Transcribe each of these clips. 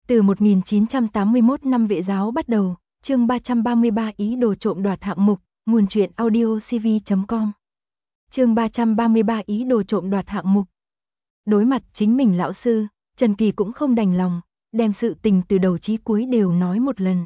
Từ 1981 năm Vệ giáo bắt đầu, chương 333 ý đồ trộm đoạt hạng mục, nguồn truyện audiocv.com. Chương 333 ý đồ trộm đoạt hạng mục. Đối mặt chính mình lão sư, Trần Kỳ cũng không đành lòng, đem sự tình từ đầu chí cuối đều nói một lần.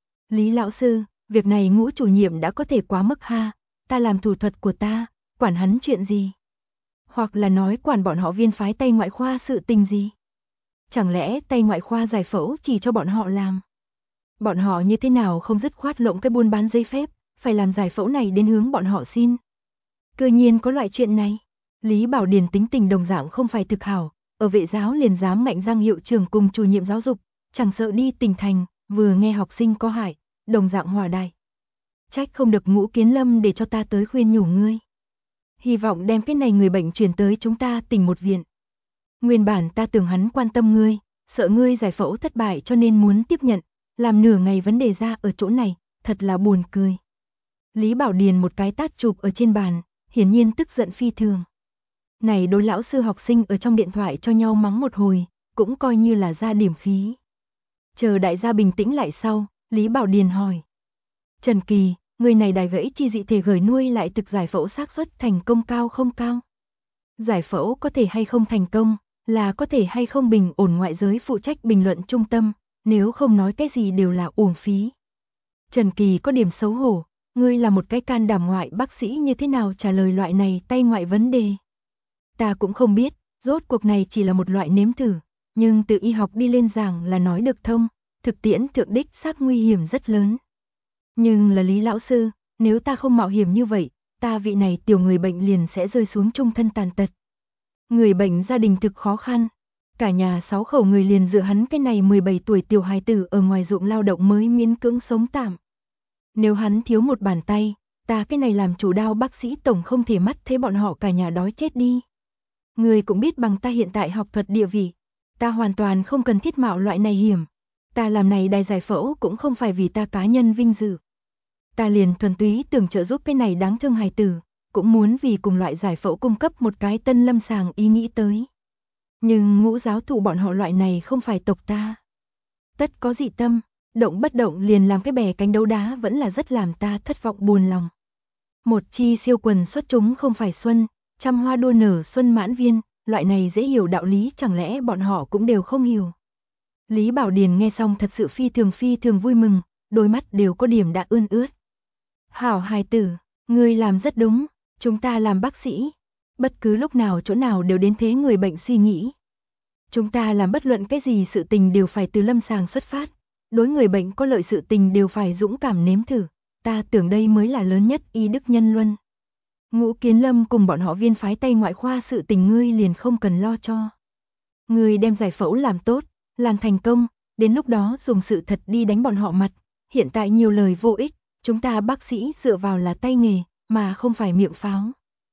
Lý lão sư, việc này Ngũ chủ nhiệm đã có thể quá mức ha, ta làm thủ thuật của ta, quản hắn chuyện gì? Hoặc là nói quản bọn họ viên phái Tây ngoại khoa sự tình gì? Chẳng lẽ Tây ngoại khoa giải phẫu chỉ cho bọn họ làm? Bọn họ như thế nào không dứt khoát lộng cái buôn bán giấy phép, phải làm giải phẫu này đến hướng bọn họ xin? Cơ nhiên có loại chuyện này. Lý Bảo Điền tính tình đồng dạng không phải thực hảo, ở Vệ giáo liền dám ngạnh răng hiệu trưởng cùng chủ nhiệm giáo dục, chẳng sợ đi tỉnh thành, vừa nghe học sinh có hại, đồng dạng hòa đại. Trách không được Ngũ Kiến Lâm để cho ta tới khuyên nhủ ngươi. Hy vọng đem cái này người bệnh chuyển tới chúng ta tỉnh một viện. Nguyên bản ta tưởng hắn quan tâm ngươi, sợ ngươi giải phẫu thất bại cho nên muốn tiếp nhận, làm nửa ngày vấn đề ra ở chỗ này, thật là buồn cười. Lý Bảo Điền một cái tát chụp ở trên bàn, hiển nhiên tức giận phi thường. Này đối lão sư học sinh ở trong điện thoại cho nhau mắng một hồi, cũng coi như là ra điểm khí. Chờ đại gia bình tĩnh lại sau, Lý Bảo Điền hỏi. Trần Kỳ, người này đài gãy chi dị thể gửi nuôi lại thực giải phẫu xác suất thành công cao không cao? Giải phẫu có thể hay không thành công, là có thể hay không bình ổn ngoại giới phụ trách bình luận trung tâm, nếu không nói cái gì đều là uổng phí. Trần Kỳ có điểm xấu hổ, ngươi là một cái can đảm ngoại bác sĩ như thế nào trả lời loại này tay ngoại vấn đề. Ta cũng không biết, rốt cuộc này chỉ là một loại nếm thử, nhưng từ y học đi lên giảng là nói được thông, thực tiễn thượng đích xác nguy hiểm rất lớn. Nhưng là Lý lão sư, nếu ta không mạo hiểm như vậy, ta vị này tiểu người bệnh liền sẽ rơi xuống trung thân tàn tật. Người bệnh gia đình thực khó khăn, cả nhà 6 khẩu người liền dựa hắn cái này 17 tuổi tiểu hài tử ở ngoài ruộng lao động mới miễn cưỡng sống tạm. Nếu hắn thiếu một bàn tay, ta cái này làm chủ đao bác sĩ tổng không thể mắt thấy bọn họ cả nhà đói chết đi. Người cũng biết bằng ta hiện tại học thuật địa vị, ta hoàn toàn không cần thiết mạo loại này hiểm. Ta làm này đài giải phẫu cũng không phải vì ta cá nhân vinh dự. Ta liền thuần túy tưởng trợ giúp cái này đáng thương hài tử, cũng muốn vì cùng loại giải phẫu cung cấp một cái tân lâm sàng ý nghĩ tới. Nhưng Ngũ giáo thụ bọn họ loại này không phải tộc ta. Tất có dị tâm, động bất động liền làm cái bè cánh đấu đá vẫn là rất làm ta thất vọng buồn lòng. Một chi siêu quần xuất chúng không phải xuân, trăm hoa đua nở xuân mãn viên, loại này dễ hiểu đạo lý chẳng lẽ bọn họ cũng đều không hiểu. Lý Bảo Điền nghe xong thật sự phi thường vui mừng, đôi mắt đều có điểm đã ươn ướt. Hảo hài tử, ngươi làm rất đúng, chúng ta làm bác sĩ, bất cứ lúc nào chỗ nào đều đến thế người bệnh suy nghĩ. Chúng ta làm bất luận cái gì sự tình đều phải từ lâm sàng xuất phát, đối người bệnh có lợi sự tình đều phải dũng cảm nếm thử, ta tưởng đây mới là lớn nhất y đức nhân luân. Ngũ Kiến Lâm cùng bọn họ viên phái Tây ngoại khoa sự tình ngươi liền không cần lo cho. Ngươi đem giải phẫu làm tốt, làm thành công, đến lúc đó dùng sự thật đi đánh bọn họ mặt, hiện tại nhiều lời vô ích, chúng ta bác sĩ dựa vào là tay nghề, mà không phải miệng pháo.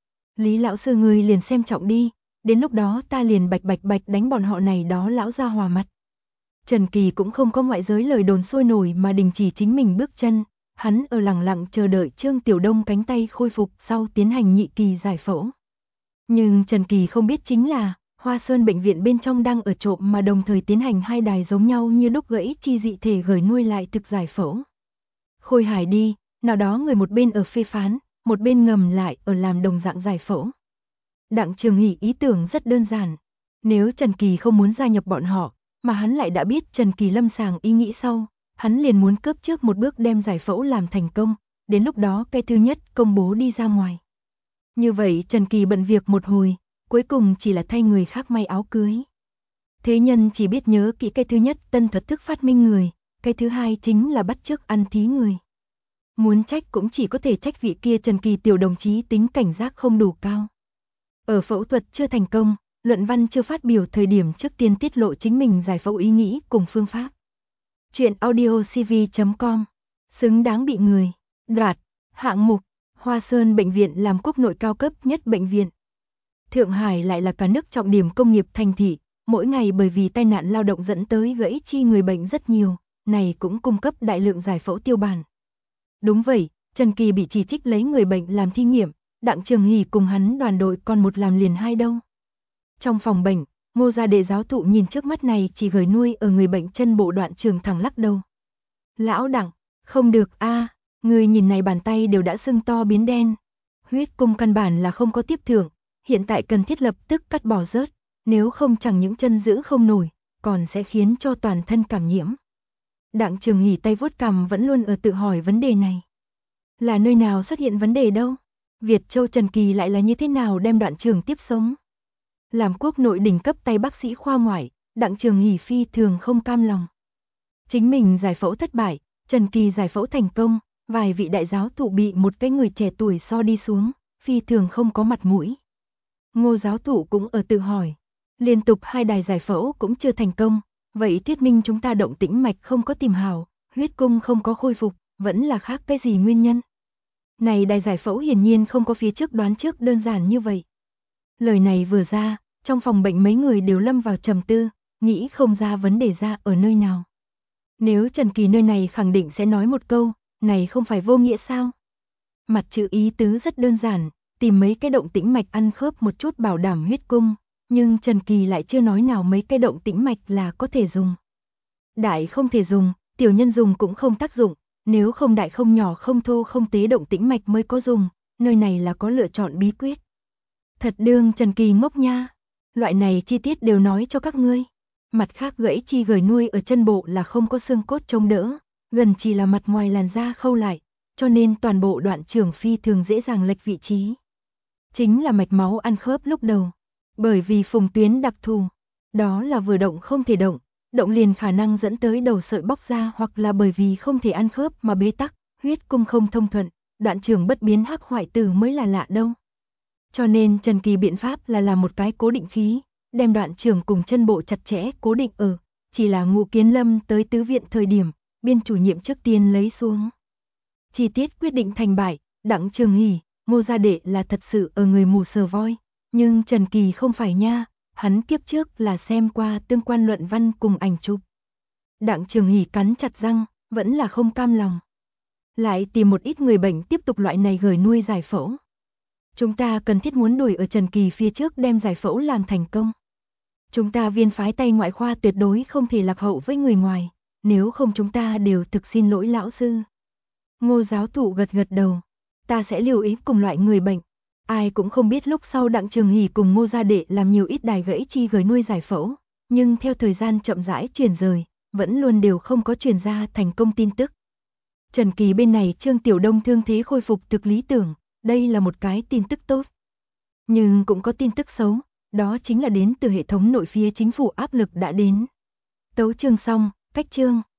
Lý lão sư ngươi liền xem trọng đi, đến lúc đó ta liền bạch đánh bọn họ này đó lão ra hòa mặt. Trần Kỳ cũng không có ngoại giới lời đồn sôi nổi mà đình chỉ chính mình bước chân, hắn ở lặng lặng chờ đợi Trương Tiểu Đông cánh tay khôi phục sau tiến hành nhị kỳ giải phẫu. Nhưng Trần Kỳ không biết chính là, Hoa Sơn bệnh viện bên trong đang ở trộm mà đồng thời tiến hành hai đài giống nhau như đúc gãy chi dị thể gửi nuôi lại thực giải phẫu. Khôi hài đi, nào đó người một bên ở phê phán, một bên ngầm lại ở làm đồng dạng giải phẫu. Đặng Trường Hỷ ý tưởng rất đơn giản, nếu Trần Kỳ không muốn gia nhập bọn họ, mà hắn lại đã biết Trần Kỳ lâm sàng ý nghĩ sau, hắn liền muốn cướp trước một bước đem giải phẫu làm thành công, đến lúc đó cái thứ nhất công bố đi ra ngoài. Như vậy Trần Kỳ bận việc một hồi, cuối cùng chỉ là thay người khác may áo cưới. Thế nhân chỉ biết nhớ kỹ cái thứ nhất tân thuật thức phát minh người, cái thứ hai chính là bắt chước ăn thí người. Muốn trách cũng chỉ có thể trách vị kia Trần Kỳ tiểu đồng chí tính cảnh giác không đủ cao. Ở phẫu thuật chưa thành công, luận văn chưa phát biểu thời điểm trước tiên tiết lộ chính mình giải phẫu ý nghĩ cùng phương pháp. Chuyện audiocv.com, xứng đáng bị người đoạt hạng mục, Hoa Sơn bệnh viện làm quốc nội cao cấp nhất bệnh viện. Thượng Hải lại là cả nước trọng điểm công nghiệp thành thị, mỗi ngày bởi vì tai nạn lao động dẫn tới gãy chi người bệnh rất nhiều, này cũng cung cấp đại lượng giải phẫu tiêu bản. Đúng vậy, Trần Kỳ bị chỉ trích lấy người bệnh làm thí nghiệm, Đặng Trường Hỷ cùng hắn đoàn đội còn một làm liền hai đâu. Trong phòng bệnh, Ngô gia đệ giáo thụ nhìn trước mắt này chỉ gửi nuôi ở người bệnh chân bộ Đoạn Trường thẳng lắc đầu. Lão Đặng, không được a, người nhìn này bàn tay đều đã sưng to biến đen. Huyết cung căn bản là không có tiếp thưởng, hiện tại cần thiết lập tức cắt bỏ rớt, nếu không chẳng những chân giữ không nổi, còn sẽ khiến cho toàn thân cảm nhiễm. Đặng Trường Hỉ tay vuốt cằm vẫn luôn ở tự hỏi vấn đề này. Là nơi nào xuất hiện vấn đề đâu? Việt Châu Trần Kỳ lại là như thế nào đem Đoạn Trường tiếp sống? Làm quốc nội đỉnh cấp tay bác sĩ khoa ngoại, Đặng Trường Hỉ phi thường không cam lòng. Chính mình giải phẫu thất bại, Trần Kỳ giải phẫu thành công, vài vị đại giáo thụ bị một cái người trẻ tuổi so đi xuống, phi thường không có mặt mũi. Ngô giáo thụ cũng ở tự hỏi, liên tục 2 đài giải phẫu cũng chưa thành công, vậy thuyết minh chúng ta động tĩnh mạch không có tìm hào, huyết cung không có khôi phục, vẫn là khác cái gì nguyên nhân? Này đài giải phẫu hiển nhiên không có phía trước đoán trước đơn giản như vậy. Lời này vừa ra, trong phòng bệnh mấy người đều lâm vào trầm tư, nghĩ không ra vấn đề ra ở nơi nào. Nếu Trần Kỳ nơi này khẳng định sẽ nói một câu, này không phải vô nghĩa sao? Mặt chữ ý tứ rất đơn giản, tìm mấy cái động tĩnh mạch ăn khớp một chút bảo đảm huyết cung, nhưng Trần Kỳ lại chưa nói nào mấy cái động tĩnh mạch là có thể dùng. Đại không thể dùng, tiểu nhân dùng cũng không tác dụng, nếu không đại không nhỏ không thô không tế động tĩnh mạch mới có dùng, nơi này là có lựa chọn bí quyết. Thật đương Trần Kỳ ngốc nha, loại này chi tiết đều nói cho các ngươi. Mặt khác gãy chi gửi nuôi ở chân bộ là không có xương cốt chống đỡ, gần chỉ là mặt ngoài làn da khâu lại, cho nên toàn bộ Đoạn Trường phi thường dễ dàng lệch vị trí. Chính là mạch máu ăn khớp lúc đầu, bởi vì phùng tuyến đặc thù, đó là vừa động không thể động, động liền khả năng dẫn tới đầu sợi bóc ra hoặc là bởi vì không thể ăn khớp mà bế tắc, huyết cung không thông thuận, Đoạn Trường bất biến hắc hoại tử mới là lạ đâu. Cho nên Trần Kỳ biện pháp là làm một cái cố định khí, đem Đoạn Trường cùng chân bộ chặt chẽ cố định ở, chỉ là Ngũ Kiến Lâm tới tứ viện thời điểm, biên chủ nhiệm trước tiên lấy xuống. Chi tiết quyết định thành bại, Đặng Trường Hỉ, Ngô gia đệ là thật sự ở người mù sờ voi, nhưng Trần Kỳ không phải nha, hắn kiếp trước là xem qua tương quan luận văn cùng ảnh chụp. Đặng Trường Hỉ cắn chặt răng, vẫn là không cam lòng. Lại tìm một ít người bệnh tiếp tục loại này gửi nuôi giải phẫu. Chúng ta cần thiết muốn đuổi ở Trần Kỳ phía trước đem giải phẫu làm thành công. Chúng ta viên phái tay ngoại khoa tuyệt đối không thể lạc hậu với người ngoài, nếu không chúng ta đều thực xin lỗi lão sư. Ngô giáo thụ gật gật đầu, ta sẽ lưu ý cùng loại người bệnh. Ai cũng không biết lúc sau Đặng Trường Hỉ cùng Ngô gia đệ làm nhiều ít đài gãy chi gửi nuôi giải phẫu, nhưng theo thời gian chậm rãi truyền rời, vẫn luôn đều không có truyền ra thành công tin tức. Trần Kỳ bên này Trương Tiểu Đông thương thế khôi phục thực lý tưởng, đây là một cái tin tức tốt. Nhưng cũng có tin tức xấu, đó chính là đến từ hệ thống nội phía chính phủ áp lực đã đến. Tấu chương xong, cách chương.